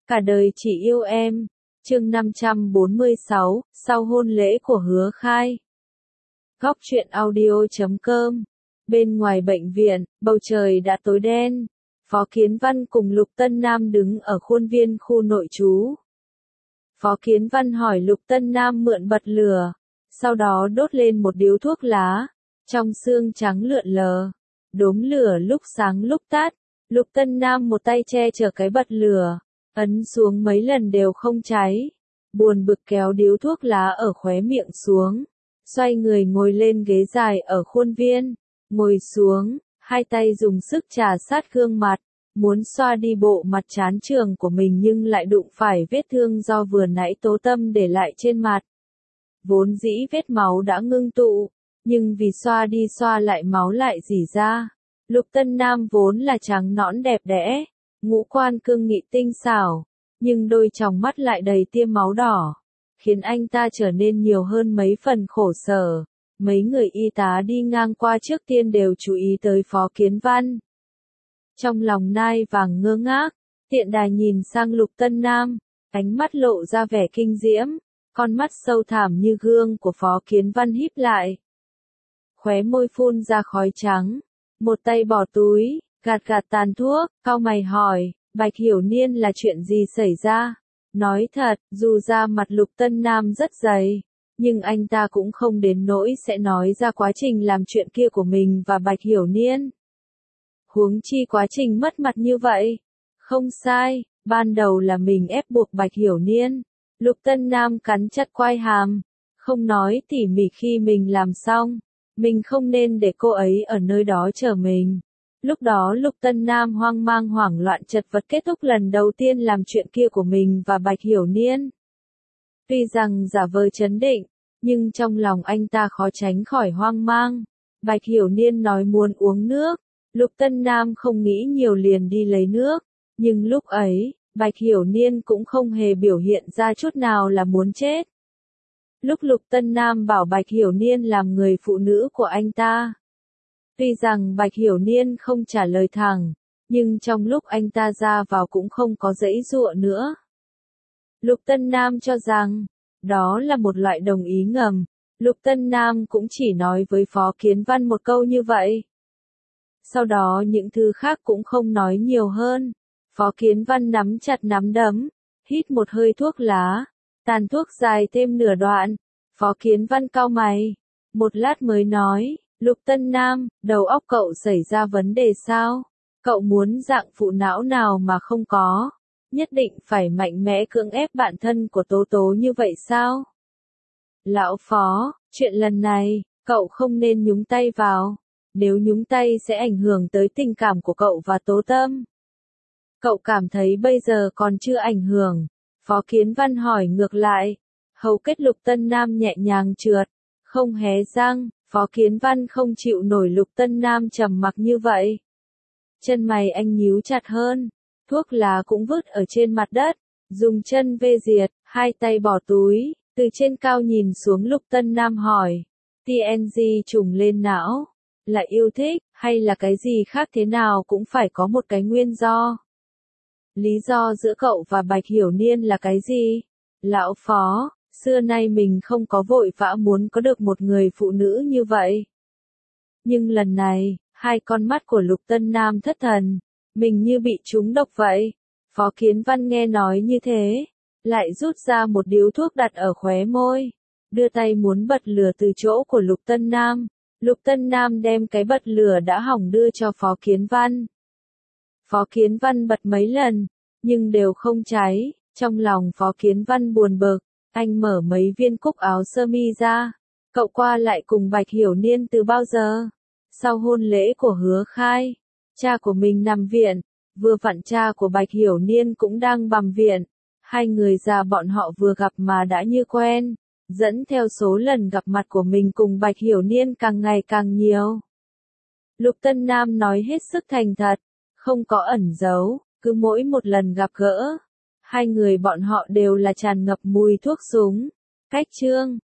Cả đời chỉ yêu em. Chương 546, sau hôn lễ của Hứa Khai. Góc truyện audio.com. Bên ngoài bệnh viện, bầu trời đã tối đen. Phó Kiến Văn cùng Lục Tân Nam đứng ở khuôn viên khu nội trú. Phó Kiến Văn hỏi Lục Tân Nam mượn bật lửa, sau đó đốt lên một điếu thuốc lá, trong xương trắng lượn lờ. Đốm lửa lúc sáng lúc tắt, Lục Tân Nam một tay che chở cái bật lửa, ấn xuống mấy lần đều không cháy. Buồn bực kéo điếu thuốc lá ở khóe miệng xuống, xoay người ngồi lên ghế dài ở khuôn viên, ngồi xuống, hai tay dùng sức trà sát gương mặt, muốn xoa đi bộ mặt chán trường của mình nhưng lại đụng phải vết thương do vừa nãy Tố Tâm để lại trên mặt. Vốn dĩ vết máu đã ngưng tụ, nhưng vì xoa đi xoa lại máu lại rỉ ra. Lục Tân Nam vốn là trắng nõn đẹp đẽ, ngũ quan cương nghị tinh xảo, nhưng đôi tròng mắt lại đầy tia máu đỏ, khiến anh ta trở nên nhiều hơn mấy phần khổ sở. Mấy người y tá đi ngang qua trước tiên đều chú ý tới Phó Kiến Văn. Trong lòng nai vàng ngơ ngác, tiện đà nhìn sang Lục Tân Nam, ánh mắt lộ ra vẻ kinh diễm, con mắt sâu thẳm như gương của Phó Kiến Văn híp lại. Khóe môi phun ra khói trắng, một tay bỏ túi, gạt tàn thuốc, cau mày hỏi, Bạch Hiểu Niên là chuyện gì xảy ra? Nói thật, dù da mặt Lục Tân Nam rất dày, nhưng anh ta cũng không đến nỗi sẽ nói ra quá trình làm chuyện kia của mình và Bạch Hiểu Niên. Huống chi quá trình mất mặt như vậy. Không sai, ban đầu là mình ép buộc Bạch Hiểu Niên. Lục Tân Nam cắn chặt quai hàm, không nói tỉ mỉ khi mình làm xong. Mình không nên để cô ấy ở nơi đó chờ mình. Lúc đó Lục Tân Nam hoang mang hoảng loạn chật vật kết thúc lần đầu tiên làm chuyện kia của mình và Bạch Hiểu Niên. Tuy rằng giả vờ trấn định, nhưng trong lòng anh ta khó tránh khỏi hoang mang. Bạch Hiểu Niên nói muốn uống nước, Lục Tân Nam không nghĩ nhiều liền đi lấy nước, nhưng lúc ấy, Bạch Hiểu Niên cũng không hề biểu hiện ra chút nào là muốn chết. Lúc Lục Tân Nam bảo Bạch Hiểu Niên làm người phụ nữ của anh ta. Tuy rằng Bạch Hiểu Niên không trả lời thẳng, nhưng trong lúc anh ta ra vào cũng không có giãy giụa nữa. Lục Tân Nam cho rằng, đó là một loại đồng ý ngầm. Lục Tân Nam cũng chỉ nói với Phó Kiến Văn một câu như vậy. Sau đó những thứ khác cũng không nói nhiều hơn. Phó Kiến Văn nắm chặt nắm đấm, hít một hơi thuốc lá, tàn thuốc dài thêm nửa đoạn. Phó Kiến Văn cau mày, một lát mới nói, Lục Tân Nam, đầu óc cậu xảy ra vấn đề sao? Cậu muốn dạng phụ não nào mà không có? Nhất định phải mạnh mẽ cưỡng ép bạn thân của Tố Tố như vậy sao? Lão Phó, chuyện lần này, cậu không nên nhúng tay vào. Nếu nhúng tay sẽ ảnh hưởng tới tình cảm của cậu và Tố Tâm. Cậu cảm thấy bây giờ còn chưa ảnh hưởng. Phó Kiến Văn hỏi ngược lại. Hầu kết Lục Tân Nam nhẹ nhàng trượt, không hé răng. Phó Kiến Văn không chịu nổi Lục Tân Nam trầm mặc như vậy. Chân mày anh nhíu chặt hơn, thuốc lá cũng vứt ở trên mặt đất, dùng chân vê diệt, hai tay bỏ túi, từ trên cao nhìn xuống Lục Tân Nam hỏi, TNG trùng lên não, là yêu thích, hay là cái gì khác thế nào cũng phải có một cái nguyên do. Lý do giữa cậu và Bạch Hiểu Niên là cái gì? Lão Phó, xưa nay mình không có vội vã muốn có được một người phụ nữ như vậy. Nhưng lần này, hai con mắt của Lục Tân Nam thất thần, mình như bị trúng độc vậy. Phó Kiến Văn nghe nói như thế, lại rút ra một điếu thuốc đặt ở khóe môi, đưa tay muốn bật lửa từ chỗ của Lục Tân Nam. Lục Tân Nam đem cái bật lửa đã hỏng đưa cho Phó Kiến Văn. Phó Kiến Văn bật mấy lần, nhưng đều không cháy. Trong lòng Phó Kiến Văn buồn bực, anh mở mấy viên cúc áo sơ mi ra. Cậu qua lại cùng Bạch Hiểu Niên từ bao giờ? Sau hôn lễ của Hứa Khai, cha của mình nằm viện, vừa vặn cha của Bạch Hiểu Niên cũng đang bằm viện. Hai người già bọn họ vừa gặp mà đã như quen, dẫn theo số lần gặp mặt của mình cùng Bạch Hiểu Niên càng ngày càng nhiều. Lục Tân Nam nói hết sức thành thật, không có ẩn giấu, cứ mỗi một lần gặp gỡ, hai người bọn họ đều là tràn ngập mùi thuốc súng. Cách chương